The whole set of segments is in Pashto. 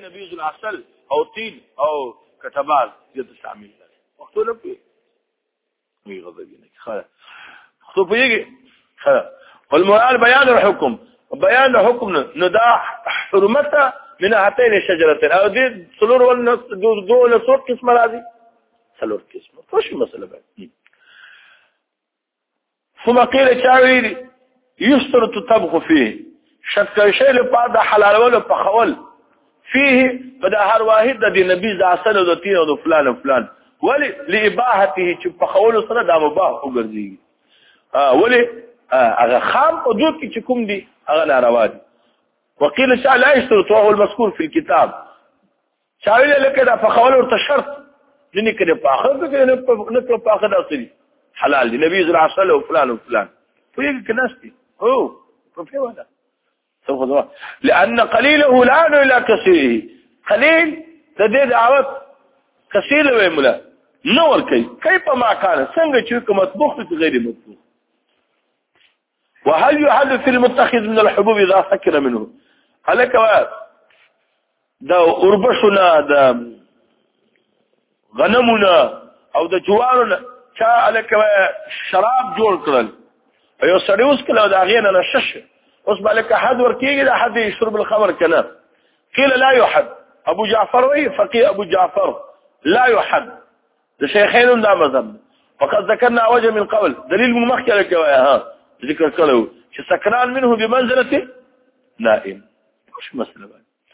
نبيذ العسل او طين او كتبال دې شامل دي وختو نه پی وی غضبینه خو پیږي والمراد بيان الحكم بيان الحكم نداء حرمته من هاتين الشجرتين او دي سلور ولا دول صوت قسم راضي سلور قسم فش مساله بقى ثم قيل شاويري يشترط الطبخ فيه شك شيء لبعض حلال ولا بخول فيه بدا هر واحد د نبي عسل او تين او فلان وفلان ولي لاباحته چې بخول سره دا مباح وګرځي ولي هغه خام او دوت چې کوم دي هغه ناروا دي وقيل شاء لا يشترط وهو المذكور في الكتاب شاویل لکه دا فخول ورته شرط دني کړي په اخر کې نه په اخر اصلي حلال دي نبي زرع عسل او فلان وفلان فيك كناستي هو في ولا سوف لان قليله لا الى كثيره قليل تدي دعوت كثير ويملا نور كيف ما كان څنګه چې مطبوخ غير مطبوخ وهل يحل في المتخذ من الحبوب اذا سكر منه هلك دا اوربشنا دا غنمنا او دا جوارنا چا هلك شراب جوړ کړل ایو سړیوس کله دا غینه نشش اوس بالک حد ورکیږي دا حد يشرب الخمر كنا قيل لا يحد ابو جعفر وي فقيه ابو جعفر لا يحد الشيخين دا مذهب وقد ذكرنا وجه من قبل دليل مخكله كوا ذكر كله چې سكران منه بمنزله نائم مش مساله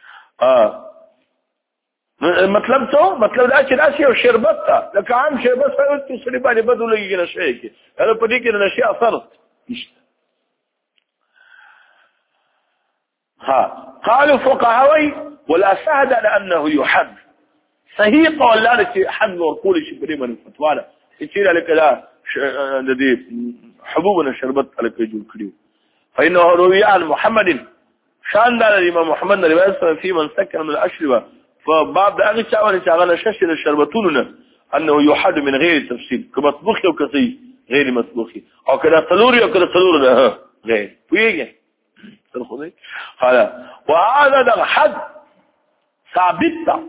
مطلب څه مطلب دا چې راشي او شربت ته لکه عام شربت سره سړي باندې بدل لګي نشي کې هغه په دې کې نشي اثر نشته قالوا فقهاوي ولا سهد لانه يحد صحيح قولان چې حد ورقول شي په دې باندې فتوا ده چې لك لا د حبوبنا شربت لك جوړ کړیو فانه روي عن محمد شان دا الامام محمد روایت في من سكر من الاشربه فباب دا هغه چا ورته هغه نشش د شربتونو انه يحد من غير تفصيل كمطبوخ او كسي غير مطبوخ او كذا تلوري او كذا تلور ده غير ويجي تاخذي قال وهذا ده حد ثابت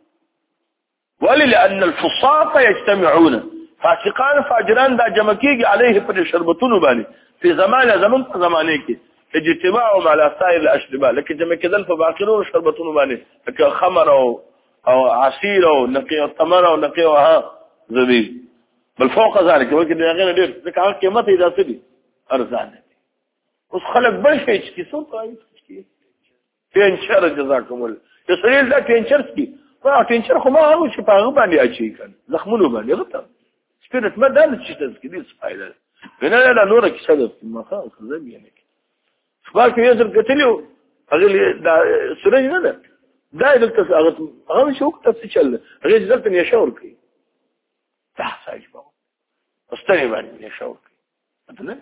ولأن الفصاط يجتمعون فاسقان فاجران دا جمعكيږي عليه پر شربتونو باندې في زمان زمانه کې اجتماعهم على سائر الاشربه لكن جمع كذل فباقرون شربتونو باندې لکه خمر او عصير او نقي او تمر او نقي او زبيب بل فوق ذلك ولكن غير ډیر ځکه قیمت یې داسې دي ارزان اوس خلک بل شي چې څو پای کې پنچر جزاكم الله یسریل دا پنچر کی او پنچر خو ما هغه چې په هغه باندې اچي کړ زخمونو باندې غته سپیرت ما دل چې تاسو کې دې فائدہ نه لا نور کې سبب ما خلاص زم يعني خبر کې یې ځل کتلو هغه دا سورج نه ده دا دلته هغه شو تاسو چل هغه ځل ته شاور کوي تحت اجبو استني باندې شاور کوي ته نه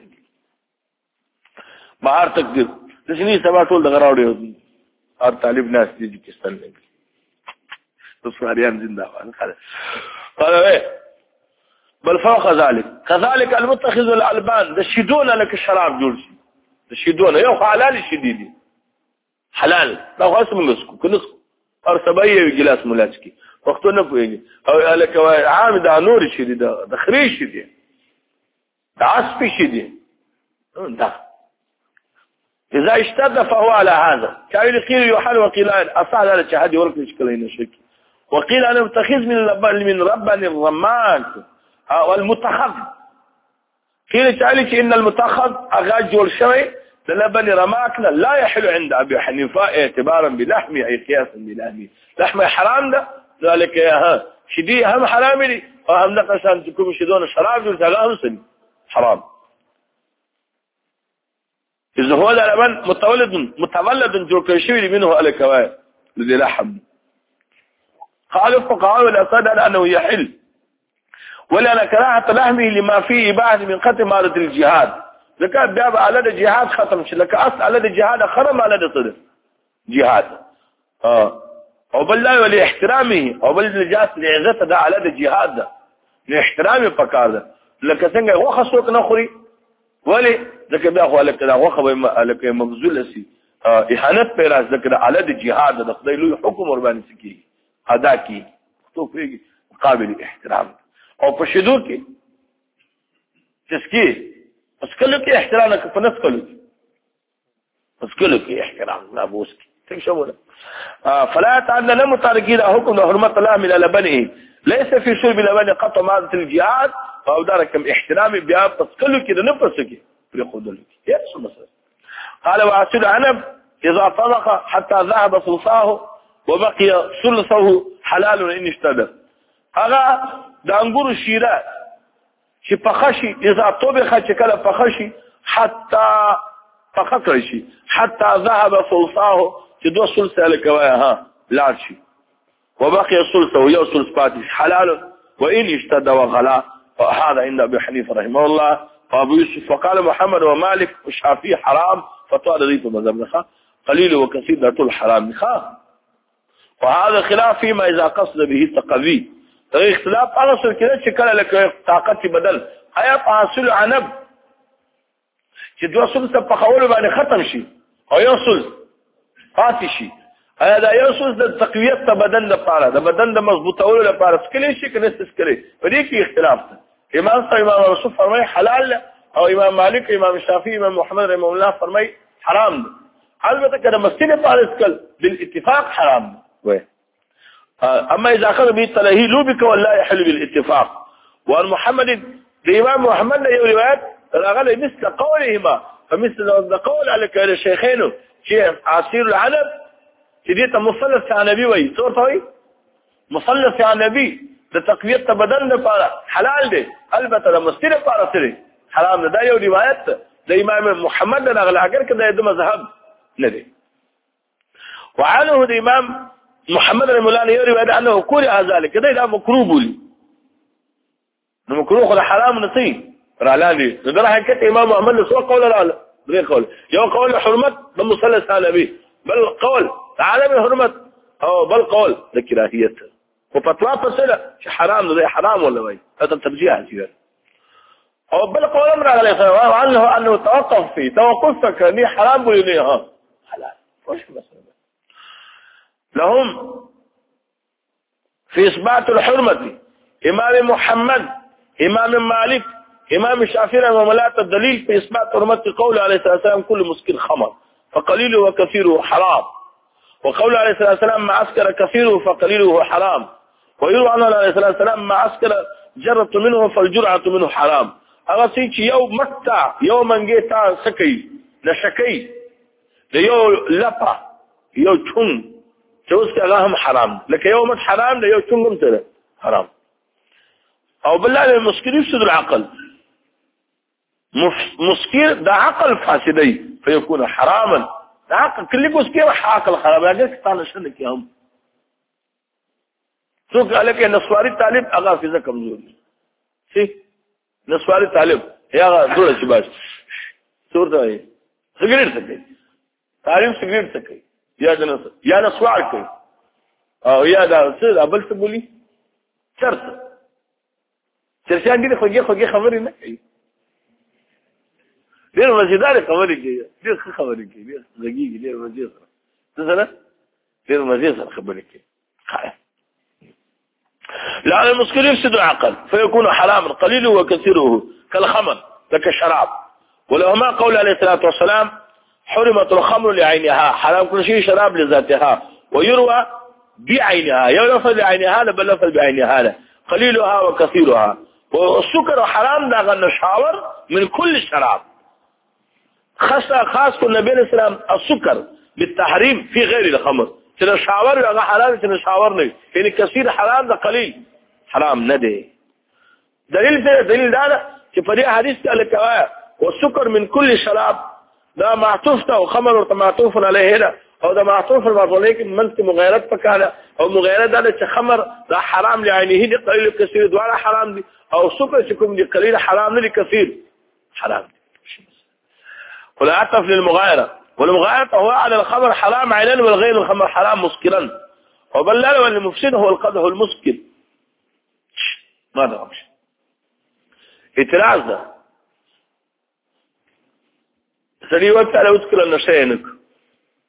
بهر تقدیر د سني سبا ټول د غراوډي او طالب ناس دي پاکستان کې تصويريان زنده قال بل فوق ذلك كذلك المتخذ الالبان دشدون لك الشراب جورسي دشدون يو حلال شديدي حلال لو اسم مسكو كنسكو ارسبيه جلاس ملاچكي وقتونه پويږي او لك عام دا نور شديد دا خريش شديد دا عصبي شديد ده اذا اشتد فهو على هذا كاين قيل يحل وقيل اصل على شهادي ورك مشكله شك وقيل انا متخذ من ربان الرمان والمتخذ قيل تعالى ان المتخذ اغاج والشوي لبن رماكنا لا يحل عند ابي حنيفه اعتبارا بلحمه اي قياسا بلحمه لحمه حرام ده ذلك ها شدي هم حرام لي وهم نقصان تكون شدون الشراب والتغامس حرام اذا هو لبن متولد جوكشوي منه الكواي الذي لحم قالوا الفقهاء والأصاد أنه يحل ولا كراهة لحمه لما فيه بعد من قتل مالة الجهاد لك باب على الجهاد ختم لك أصل على الجهاد خرم على الصدر جهاد او بالله ولاحترامه او بالنجاس لعزته ده على الجهاد ده لاحترامه فقار ده لك څنګه وخصوک نخري ولي ځکه بیا خو لکه دا وخه لکه مبذول سي اهانت پیراز ذکر علی د جهاد د خدای لوی حکم ور باندې سکی ادا کی تو پیږي قابل احترام او په شذور کې تسکی اسکلو کې احترام نه په نس کولو اسکلو کې احترام لا بوس څنګه شوله فلا تعلل متاركين حكم حرمه الله من لبنه ليس في شرب لبن قطع ماده الجهاد او دركم احترام بیا اسکلو کې نه پسکی پر خودل کې څه مسله قال وعسل عنب اذا طلق حتى ذهب ثلثاه وبقي ثلثه حلال ان اشتد هغه د انګور شیره چې پخشي اذا طبخ چې کله پخشي حتى فخکړ شي حتى ذهب ثلثاه چې دو ثلث الکوي ها لاړ شي وبقي ثلثه يو ثلث پاتې حلال وان اشتد وغلا وهذا عند ابي حنيفه رحمه الله وابو يوسف وقال محمد ومالك والشافعي حرام فتوى ذي مذهب قليل وكثير ده طول حرام وهذا خلاف فيما اذا قصد به التقوي اختلاف اصل كده چې کله لکه طاقت بدل آیا حاصل عنب چې دوه ثلث په خول باندې ختم شي او یو ثلث پاتې شي آیا دا یو ثلث د تقویت ته بدن لپاره د بدن د مضبوطولو لپاره سکلی شي کنه سکلی په دې کې اختلاف ده امام صاحب امام رسول فرمای حلال او امام مالک امام شافعي امام محمد رحمه الله فرمای حرام البته کله مسجد لپاره اسکل بالاتفاق حرام وای اما اذا اخذ به التلهي لوبك ولا يحل بالاتفاق وان محمد الامام محمد له روايات راغله مثل قولهما فمثل قول على الشيخين شيخ عصير العنب چې دې ته مثلث عنبي وای څه وای مثلث عنبي د تقویت ته بدن لپاره حلال دی البته د مسجد لپاره سره حرام ده یو روایت د امام محمد راغله اگر کله د مذهب نه دی وعنه د امام محمد رحمه الله يروي انه كره ذلك كده لا مكروه بولي مكروه ولا حرام نسي رالاني ده حكيت امام محمد سو قول لا غير قول يو قول حرمت بمثلث على بل قول تعالى بحرمت او بل قول لكراهيه وفتوى فصله حرام ده حرام ولا وي هذا ترجيح كده او بل قول امر عليه انه توقف فيه توقفك اني حرام بولي ها حلال وش بس لهم في إثبات الحرمة إمام محمد إمام مالك إمام الشافعي وملاة الدليل في إثبات حرمة قول عليه الصلاة والسلام كل مسكر خمر فقليله وكثيره حرام وقول عليه الصلاة والسلام ما عسكر كثيره فقليله حرام ويروى عنه عليه الصلاة والسلام ما عسكر جرة منه فالجرعة منه حرام أغسيك يوم متع يوم انجيتا سكي لشكي ليو لپا يو چون اوس هغه هم حرام لکه یو مت حرام دی یو څنګه تر حرام او بالله المسكر يفسد العقل مسكر ده عقل فاسدي فيكون حراما ده عقل كل مسكر عقل خراب هغه ستانه شنه کې هم څوک الکه نسواري طالب هغه فزه کمزوري شي نسواري طالب هغه جوړ شي باش صورت دی سګریټ څکي طالب سګریټ څکي یا نسوار کوي او یا دا څه بل څه بولی چرشان دي خوږه خبرې نه کوي ډېر مزیدار خبرې کوي ډېر خبرې کوي ډېر زګیږي ډېر مزیدار څه سره ډېر مزیدار خبرې کوي لأن المسكر يفسد العقل فيكون حراما قليله وكثيره كالخمر كالشراب ولهما قول عليه الصلاة والسلام حرمت الخمر لعينها حرام كل شيء شراب لذاتها ويروى بعينها يلفظ بعينها بل لفظ بعينها قليلها وكثيرها والسكر حرام ده النشاور من كل شراب خاص النبي عليه السلام السكر بالتحريم في غير الخمر تنشاور هغه حرام تنشاور نه يعني كثير حرام ده قليل حرام نه دي دليل ده چې په دې حدیث کې لکه والسكر من كل شراب ده معطوف او خمر معطوف عليه هنا او ده معطوف المرض منت مغايرات فكانه او مغايرات ده چې خمر ده حرام لعينه دي قليل كثير دواړه حرام دي او سكر چې کوم دي قليل حرام نه دي كثير حرام دي ولا عطف للمغايره والمغايره هو على الخمر حرام عينا والغير الخمر حرام مسكرا وبلل والمفسد هو القدح المسكر ما ده اعتراض ده سړي وخت له اوس کله نشه نه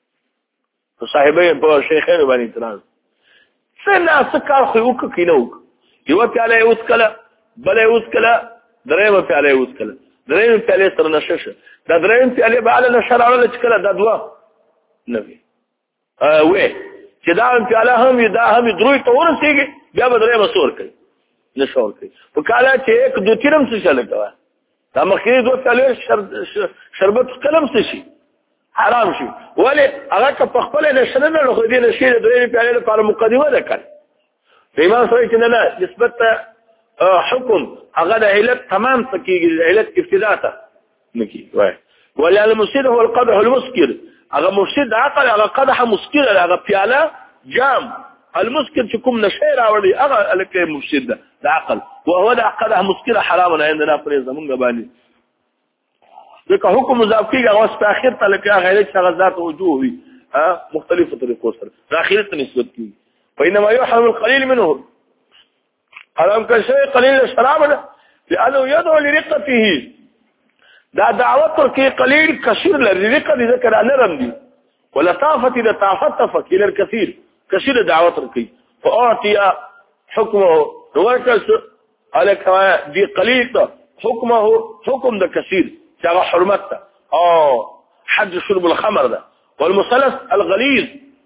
صاحبین په شیخین باندې اعتراض څنګه سکار خو وکینو یو پیاله اوس کله بلې اوس کله درېمه پیاله اوس کله درېمه پیاله سره نششه دا درېمه پیاله به علي نشر اړه چې کله دا دوه نبی وې چې دا پیاله هم دا هم دروي ته ورسېږي بیا به درېمه سور کوي نشور کوي په کاله چې 1 2 3 څه چل کوي دا مخکې دوه پیاله شربت کلم څه شي حرام شي ولی هغه په خپل نشنه نه خو دې نشي د درېمه پیاله لپاره مقدمه ده کړ ایمان سره چې نه نسبت حکم هغه د علت تمام تکیږي علت ابتداء ته نکی وای ولی المسكر هو القدح المسكر هغه مفسد عقل هغه قدح مسكر هغه پیاله جام المسكر چې کوم نشي راوړي هغه الکه مفسد ده عقل وهو ده قدح مسكر حرام عندنا پر زمونږ باندې ځکه حکم مضاف کیږي هغه په اخر ته لکه غیر څنګه ذات وجوه وي مختلفه طریقو سره اخرت نسبت کیږي فإنما يحرم القليل منه حرام كشيء قليل الشراب لأنه يدعو لرقته دا دعوت كي قليل كثير لرقة ذكر نرم دي ولطافة إذا طافت فكيل الكثير كثير دعوت كي فأعطي حكمه نوركس على دي قليل حكمه حكم ده كثير شاغ حرمته حد شرب الخمر ده والمثلث الغليظ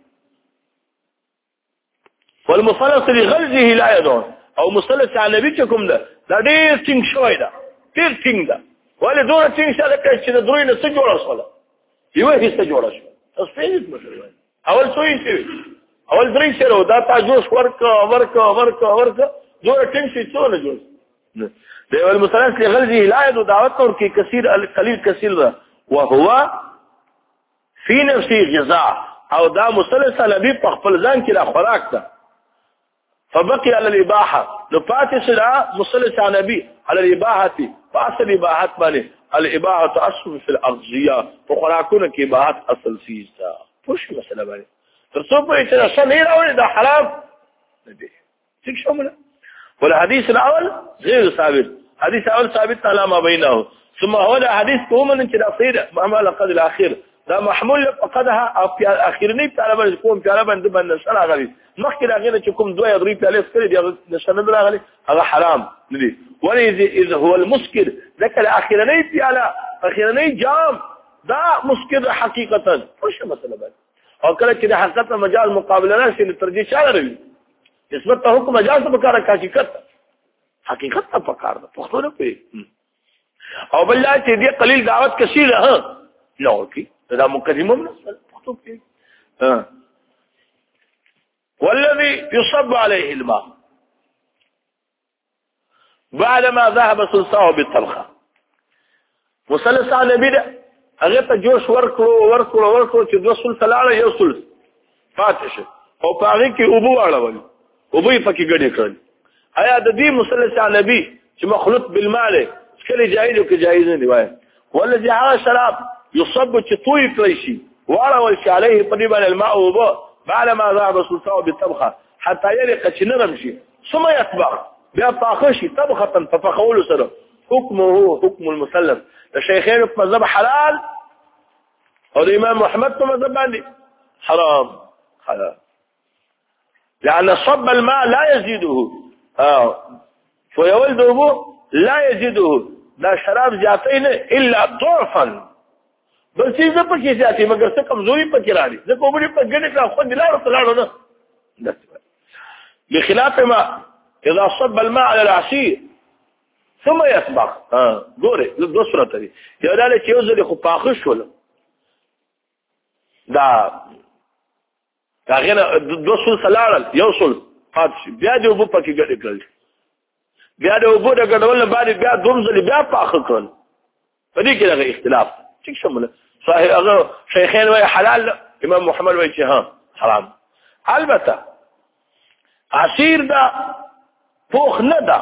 والمثلث لغلظه لا يدعون او مثلث على نبيكم ده ډېر ټینګ شوی ده ډېر ټینګ ده ولې دوه ټینګ شاله کې چې د دروي نه څه جوړه شوله یو هیڅ جوړه شو تاسو پیژنئ مثلا اول څوی شي اول درې سره دا تاسو ورکا دوه ټینګ شي څو نه جوړ ده والمثلث لغلظه لا يدعو دعوت اور کې کثیر القليل کثیر ده وهو في نفسه غذاء او دا مثلث نبی په خپل ځان کې لا خوراک ده فبقي على الإباحة نفاتس لا مصلس على نبي على الإباحة فأصل الإباحة مالي الإباحة أصل في الأغذية فخلاكونا كإباحة أصل سيسا فوش مسألة مالي ترسوبة إتنا شان إيه الأول إذا حرام نبي تيك شو ملا والحديث الأول غير ثابت حديث الأول ثابت على ما بينه ثم هو الحديث كوما انتنا صير مهما لقد الأخير دا محمول فقدها او اخیرنی طالبان کوم طالبان د باندې شرع غلي مخکې راغلی چې کوم دوه درې پیاله سکري دی نشانه راغلي هغه حرام ندي ولې اذا هو المسكر ذکر اخیرنی پیاله اخیرنی جام دا مسكر حقیقتا وش مسله ده او کله چې د حقیقت مجاز مقابله راشي ترجیح چا لري نسبت ته حکم مجاز په کار حقیقت ته په کار ده په خپل په او بل چې دی قلیل دعوت کثیر ها نو کی دا مقدمه مكتوب فيه والذي يصب عليه الماء بعدما ذهب سلساه بالطلخه مثلث على بدا اغه جوش ورکو چې دوه سلسله لاړه یو سلس فاتش او پاره کې ابو اړول ابو یې پکې ګډه کړل آیا د دې مثلث على نبی چې مخلوط بالمال کله جایز او کې جایز نه دی وای والذي عاش شراب يصب تطوي كليشي ولا والشي عليه قريبا الماء وضوء بعد ما ذهب سلطانه بالطبخة حتى يرق نرمشي ثم يطبخ بيطاخشي طبخة ففخول سنة حكمه حكم المثلث الشيخين في مذهب حلال والإمام محمد في مذهب حرام لأن صب الماء لا يزيده فيولد أبوه لا يزيده لا شراب زياتين إلا ضعفا بل چیزه پکې ځاتې مګر څه کمزوري پکې راځي ځکه وبړي په ګډه کړه خو دلاره نه بخلاف ما اذا صب الماء على العصير ثم يسبق ګوره د صورت دی یو داله چې یو ځل خو پاخښ ول دا غیر دو سل سلال یو سل پاتش بیا د وبو پکې ګډه کړل بیا د وبو د ګډول بعد بیا دوم ځل بیا پاخ کړل په دې کې دا اختلاف څه شموله صحيح هغه شيخين وای حلال امام محمد وای چې ها حرام البته عصير دا پوخ نه دا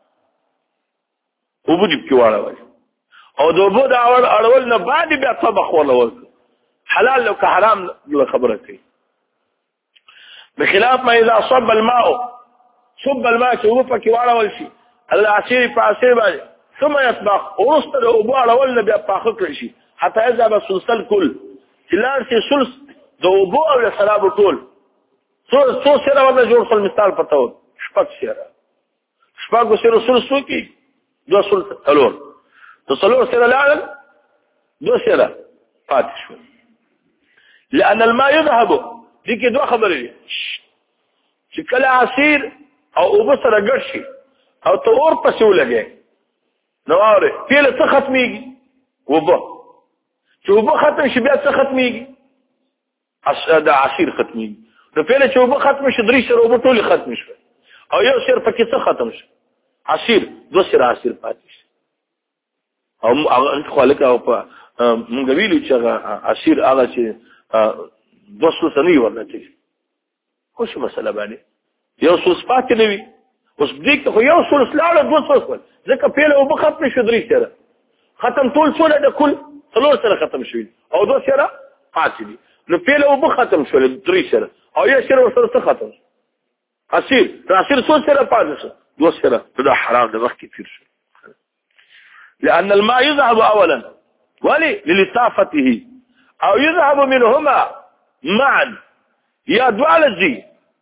وبو دې کې واړول او دوبو دا اړول نه بعد بیا طبخ ولول حلال لو كحرام خبره کوي بخلاف ما اذا صب الماء شو فك واړول شي العصير فعصير باندې ثم يطبخ ورست له ابو اړول نه بیا پاخ کړی شي حتى يذهب الثلث الكل لار شي ثلث د اوبو او د شرابو ټول څو سره ورته جوړ کړل مثال پته و شپږ سره سره څو کې 2 تلور د څلور سره لاړل 2 سره پاتې شو لأن الماء يذهب دي کې دوه خبرې دي چې کله عصير او اوبو سره ګډ شي او ته اور پسې ولګې نو اورې پیله څه ختميږي اوبو چې اوبو ختم شي بیا څه ختميږي د عصير ختميږي نو پیله چې اوبو ختم شي 3 سره اوبو ټول ختم شي او یو سر پکې څه ختم شي عصير 2 سره عصير پاتې شي او انت خالق او په مونږ ویلو چې عصير هغه چې 200 سنې ورته خوش مسله باندې یو سوس پاتې نه وي اوس دې خو یو سوس لاړه 200 ول ځکه پیله او ختم شو 3 سره ختم ټول څول د کل 3 سره ختم شوی او 2 سره پاتې دي نو پیله او ختم شو 3 سره او یو سره ورسره ختم عصير څو سره پاتې شو 2 سره دا حرام د وخت کثیر شو لأن الماء يذهب اولا ولي للطافته او يذهب منهما معا يا دوال الزي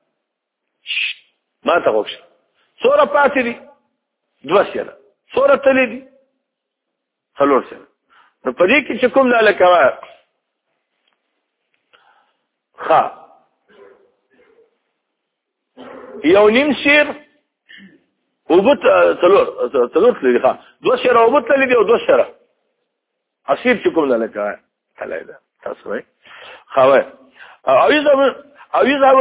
ما تغوش صورة پاتې دي 2 سره صورة تلي دي 3 سره نو په دې کې چې کوم لاله کوا ښه یو نیم سیر وبت تلور تلي ښه 2 سره وبت تلي دي او 2 سره عصير چې کوم لاله کوا تلای دا تاسو وای خو او يذهب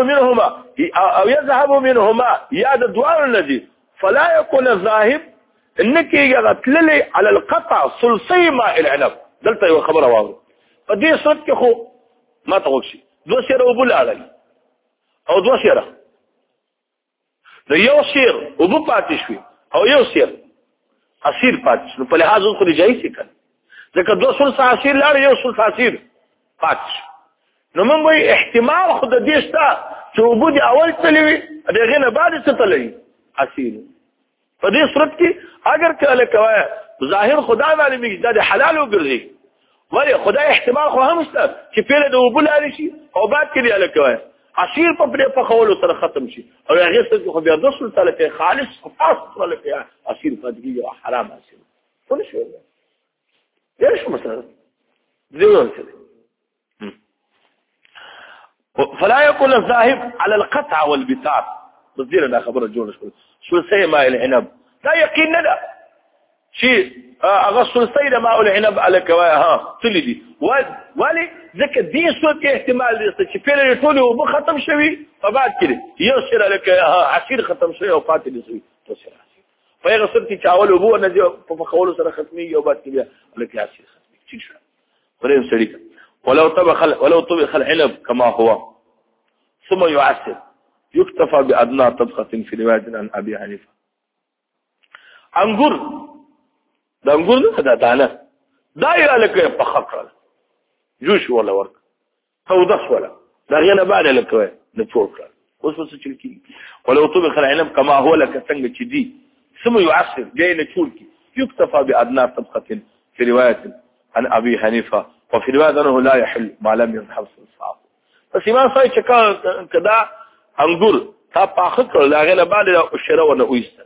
منهما يا الدوار الذي فلا يكون الذاهب انك يغتللي على القطع ثلثي ماء العنب دلته یو خبره واورو په دې صورت کې خو ما ته وښي 2 سره وبل علي او 2 سره د یو سیر وب پاتې شوی او یو سیر عصير پاتې نو په لحاظ خو دې جایز کړي ځکه 200 عصير لاړ یو 100 عصير پاتې نو موږ وایي احتمال خو د دې شته چې وبو دي اول تلوي دغه نه بعد څه تلوي عصير په دې صورت کې اگر کله کوي ظاهر خدای باندې میږي د حلال وګرځي ولی خدای احتمال خو هم شته چې پیله د وبو لاري شي او بعد کې دی کوي عصير په پرې په خولو سره ختم شي او هغه څه خو بیا 200 تعالی کې خالص خاص تعالی کې عصير فدګي او حرام عصير څه شو ايش مثلا ديون كده فلا يكون الذاهب على القطع والبتار بصير انا خبر الجون شو سي ماء العنب لا يقين لا شيء اغسل سيد ماء العنب على كواها تلدي ولي ذاك دي صوت احتمال تشفيله يطول وختم شوي فبعد كده يصير لك عصير ختم شوي او فاتل شوي تصير فيغسل تشاول ابو نجي فخولو سره ختمي او بعد كده لك عصير ختمي شو فريم شريك ولو طبخ العنب كما هو ثم يعسر يكتفى بأدنى طبخة في رواية عن أبي حنيفة انګور دا انګور نه دا دانه دایره لکه په خکړه جوش ولا ورک او دس ولا دا غنه بعد لکه نه ټوکړه اوس څه چل کی ولو طبخ العنب كما هو لك څنګه چې دي ثم يعسر جاي نه ټول کی يكتفى بأدنى طبخة في رواية عن أبي حنيفة وفي رواية أنه لا يحل ما لم ينحبس الصعب بس إمام صحيح كان كدا انګور تا پاخه کړل هغه نه بعد شره ونه وېست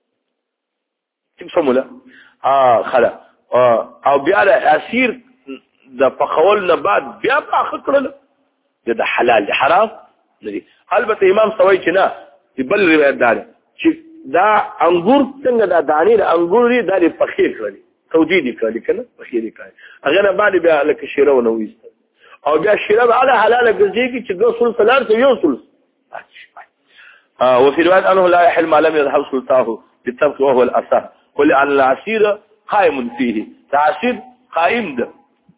څنګه مولا خلا او بیا د عصير د پخول نه بعد بیا پاخه کړل د حلال د حرام ندي البته امام صحيح چې نه بل روایت دار چې دا انګور څنګه دا دانی د انګور دی د پخې کړل توجیدی کړل کنه پخې دی کړل هغه نه بعد بیا لکه شره ونه وېست او بیا شره على حلال ګرځي چې 200 سلار ته یو سل وفي رواية أنه لا يحل ما لم يذهب سلطانه بالطبخ وهو الأصح ولأن العصير قائم فيه العصير قائم ده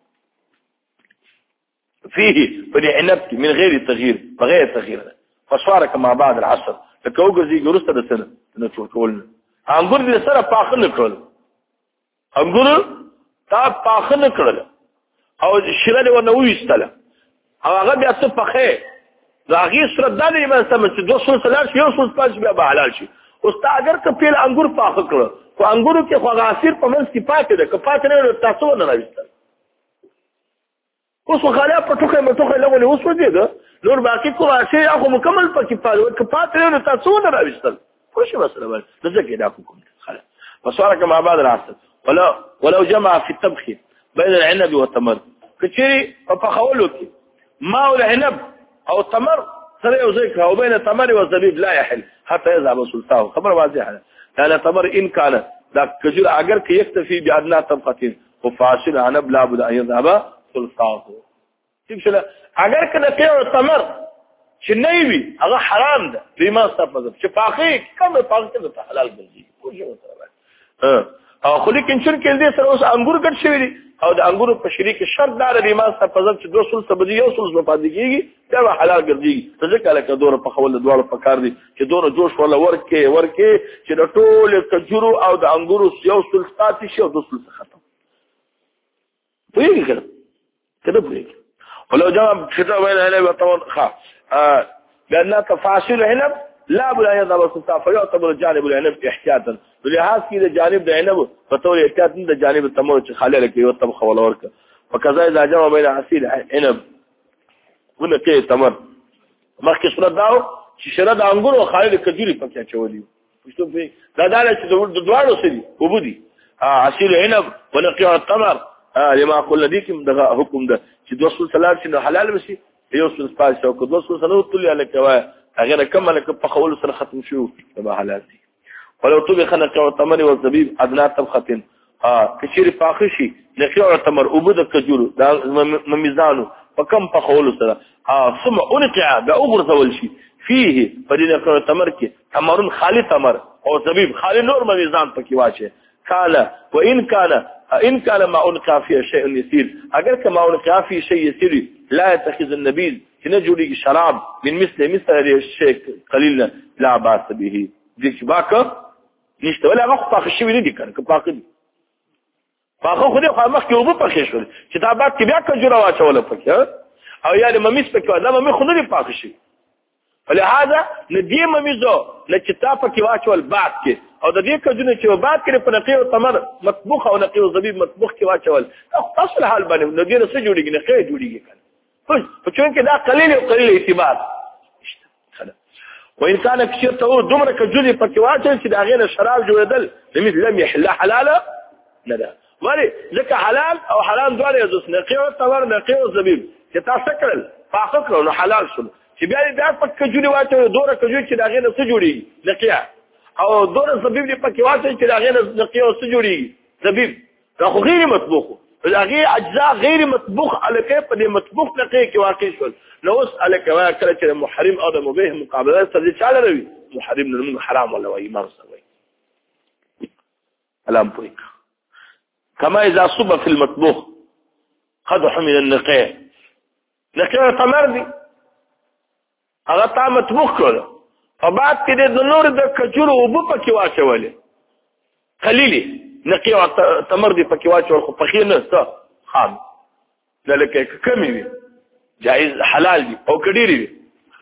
فيه فلعنبك من غير تغيير بغير تغيير فصار كما بعد العصر فكوجر زي جرست ده سنة نتوكلنا انګور دې سره پاخنه کړل انګور تا پاخنه کړل او شره دې ونه وېستله او هغه بیا څه پخې راغی سره د دې ما سم چې 200 سلام یو 100 پاس بیا به حلال شي اوس تا اگر کپیل انګور پاخه کړ خو انګورو کې خو غاسیر په منځ کې پاتې ده که پاتې نه تاسو نه راوستل اوس خاله په ټوخه مټوخه لغونی اوس ودی نور باقي کوم شي هغه مکمل پکې پاله کپات له تاسو نه راوستل خوش مسله بل ذکر دا کوم خلاص فصار كما بعد العسل ولو جمع في الطبخ بين العنب والتمر كثير فخولك ما العنب او التمر سريع وزيك او بين التمر والزبيب لا يحل حتى يذهب سلطانه خبر واضحه لان التمر ان كان ذاك كجل اگر يكتفي بادنى طبقه وفاصل عنب لابد ان يذهب سلطانه كيف شلا اگر كده كيو التمر شنيوي هغه حرام ده بما استفاد شفاخي كم پاکه ده حلال ګرځي کوم څه او خو لیکن چې دې سره اوس انګور ګټ شوی دي او د انګورو په شریک شرط دار بما استفاد چې 200 سبدي یو سل په پاتې کیږي دا حلال ګرځي ځکه لکه دوره په خول دواړو په کار دي چې دوره جوش ولا ورکه چې د ټول کجورو او د انګورو یو سل پاتې شي او 200 ختم ویل کړه ویل ولو جواب شتا وين هنا طبعا لأن تفاصيل العنب لا بد أن يذهب السلطان فيعتبر جانب العنب احتياطا ولهذا كده جانب العنب فطول احتياط من جانب التمر خالي لك يطبخ ولا وركه وكذا إذا جمع بين عصير عنب ونقي التمر مخکې صورت داو چې شرد انګور او خالي لك جوري پکې چولې پښتو په دا داله چې د دوړو سړي وبدي عصير عنب ونقي التمر لما قلنا ديكم دغه حکم ده چې 200 سنه حلال وشي یو څه سپارښت او 200 سنه تللی الکوا هغه کمل په خول سره ختم شو تبع حلال دي ولو طبخ نقع التمر والزبيب ادنى طبخه کثیر فاخشي نقع التمر وبد کجور دا ميزانو فكم په خول سره ثم انقع باغرزول شي فيه فدين التمر کې تمر خالي تمر او زبيب خالي نور ميزان پکې واچي قال وان كان ما انقع فيه شيء يسير اگر كما انقع فيه شيء يسير لا يتخذ النبيذ كنجري شراب من مثل الشيء قليلا لا باس به ديك باكه نشته ولا غخ باخ شي ولدي كان باخ دي باخ خو دي خو مخ يوب باخ شي كتابات کې بیا کجوره واچول پکې او یعنی ممیس پکې دا مې خو نه باخ شي فلهذا ندی ممیزو لکتاب کې واچول بعد کې او د دې کجونه چې بعد کې په نقي او تمر مطبوخ او نقي او زبيب مطبوخ کې واچول اصل حال باندې ندی نه څه جوړیږي نه کې جوړیږي کنه خو چون کې دا قليل او قليل اعتبار وان كان كثير تو دمر کجوني پکې واچول چې دا غیر شراب جوړدل لم يحل حلاله نه ده ولی ځکه حلال او حرام دواړه یو نقي او تمر نقي او زبيب چې تاسو کړل پاک کړو نو حلال شول چې بیا دې پکې کجوني واچول دوره کجوني چې دا غیر څه جوړیږي نقي او دوره زبيب دې پکې واچول چې دا غیر نقي او څه جوړیږي زبيب دا خو غیر مطبوخ هغه اجزاء غیر مطبوخ الکه په دې مطبوخ نقي کې واقع شول نو اوس الکه کله چې محرم او مباح مقابله سره چاله روي محرم نه حرام ولا وای مرسه وای الام پوي كما اذا صب في المطبوخ قدح من النقي نقي تمر دي هغه تا مطبوخ کړو او بعد کې د نور د کجورو وب پکې واچولې قليلي نقي او تمر دي پکې واچول خو پخې نه ست خام لکه کمی وي جائز حلال دي او کډيري دي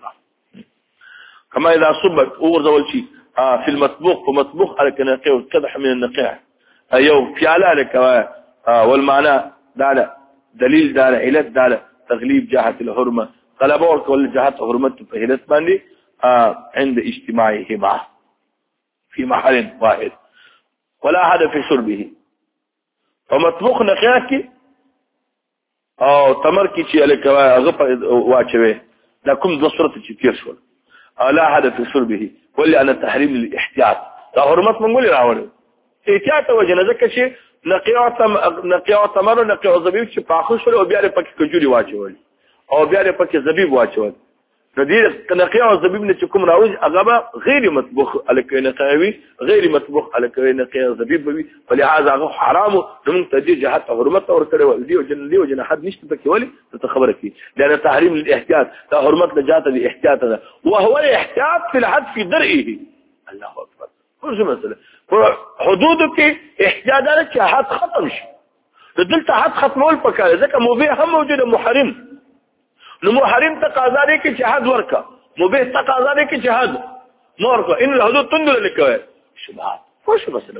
كما اذا صبت اورزول شيء في المطبوخ فمطبوخ على نقي وقدح من النقيع ايو فعلا لك والمعنى داله دليل داله علت داله تغليب جهه الحرمه طلبوا كل جهه حرمته فهلت باندې عند اجتماعهما في محل واحد ولا حد في شربه فمطبوخ نقياكي او تمر کی چې الکوا هغه واچوي دا کوم د صورت چې تیر شول لا حد في شربه ولا ان تحريم الاحتياط دا حرمت منقول راوړ احتیاط وجنه ځکه چې نقيا تمر نقيا زبيب چې پاخو شول او بیا پکې کجوري واچول او بیا پکې زبيب واچول د دې نقيا زبيب نه چې کوم راوځي هغه غیر مطبوخ الکوي نقيوي غیر مطبوخ الکوي نقيا زبيب وي فلهذا هغه حرام نو تدي جهات حرمت اور کړو دی وجنه حد نشته پکې ولي ته خبره کی لأن تحريم الاحتياط دا حرمت لجات الاحتياط ده وهو الاحتياط في الحد في درئه الله اكبر څه مسله حدودك احتياطات چې حد ختم شي دلته حد ختمول پکاره ځکه مبيح هم موجوده محرم نو محرم تقاضا دي کې چې حد ورکا مبيح تقاضا دي کې چې حد مورکا ان الحدود تندل لك شبهات وش مسله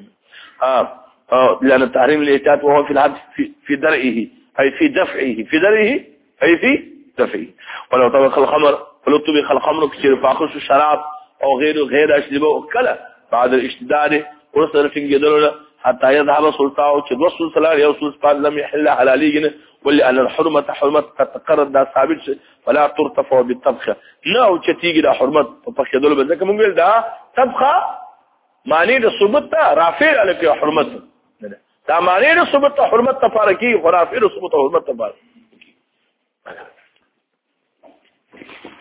لأن تحريم الاحتياط وهو في الحد في درئه أي في دفعه في درئه أي في دفعي. ولو طبخ الخمر ولو طبخ الخمر كثير فاخذ الشراب أو غير أشربه كلا بعد الاشتداد ورسل في جدلنا حتى يذهب سلطانه تبصل سلال يوصل سبحان لم يحل حلالي واللي أن الحرمة تتقرر دا ثابت فلا ترتفع بالطبخة ناو تيجي دا حرمة طبخ يدل بذلك مقول دا طبخة معنی د ثبوت رافع علی په حرمت دا معنی د ثبوت حرمت تفارقی ورافع د ثبوت حرمت تفارقی